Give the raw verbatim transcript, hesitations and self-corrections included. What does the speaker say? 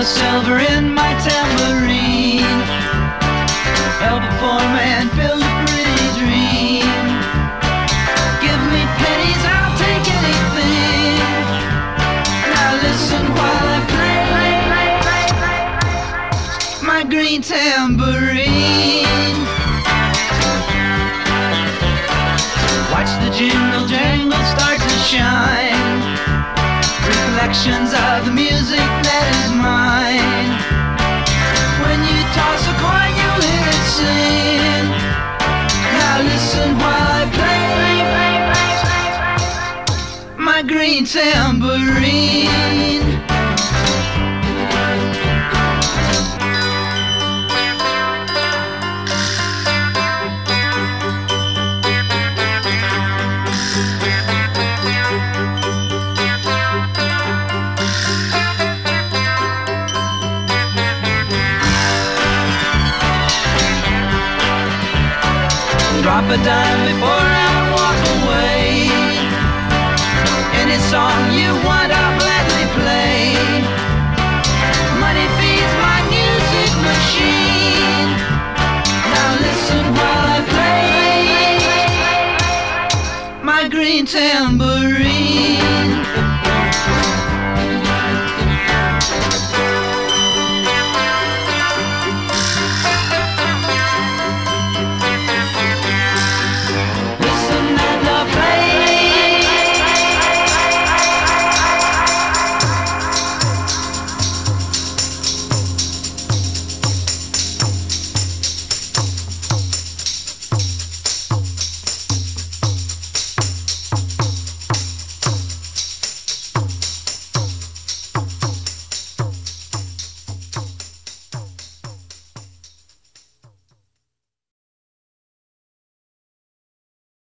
silver in my tambourine. Help a poor man build a pretty dream. Give me pennies, I'll take anything. Now listen while I play my green tambourine. Watch the jingle jangle start to shine. Reflections of the music that is mine. When you toss a coin, you'll hear it sing. Now listen while I play my green tambourine. Drop a dime before I walk away. Any song you want, I'll gladly play. Money feeds my music machine. Now listen while I play my green tambourine.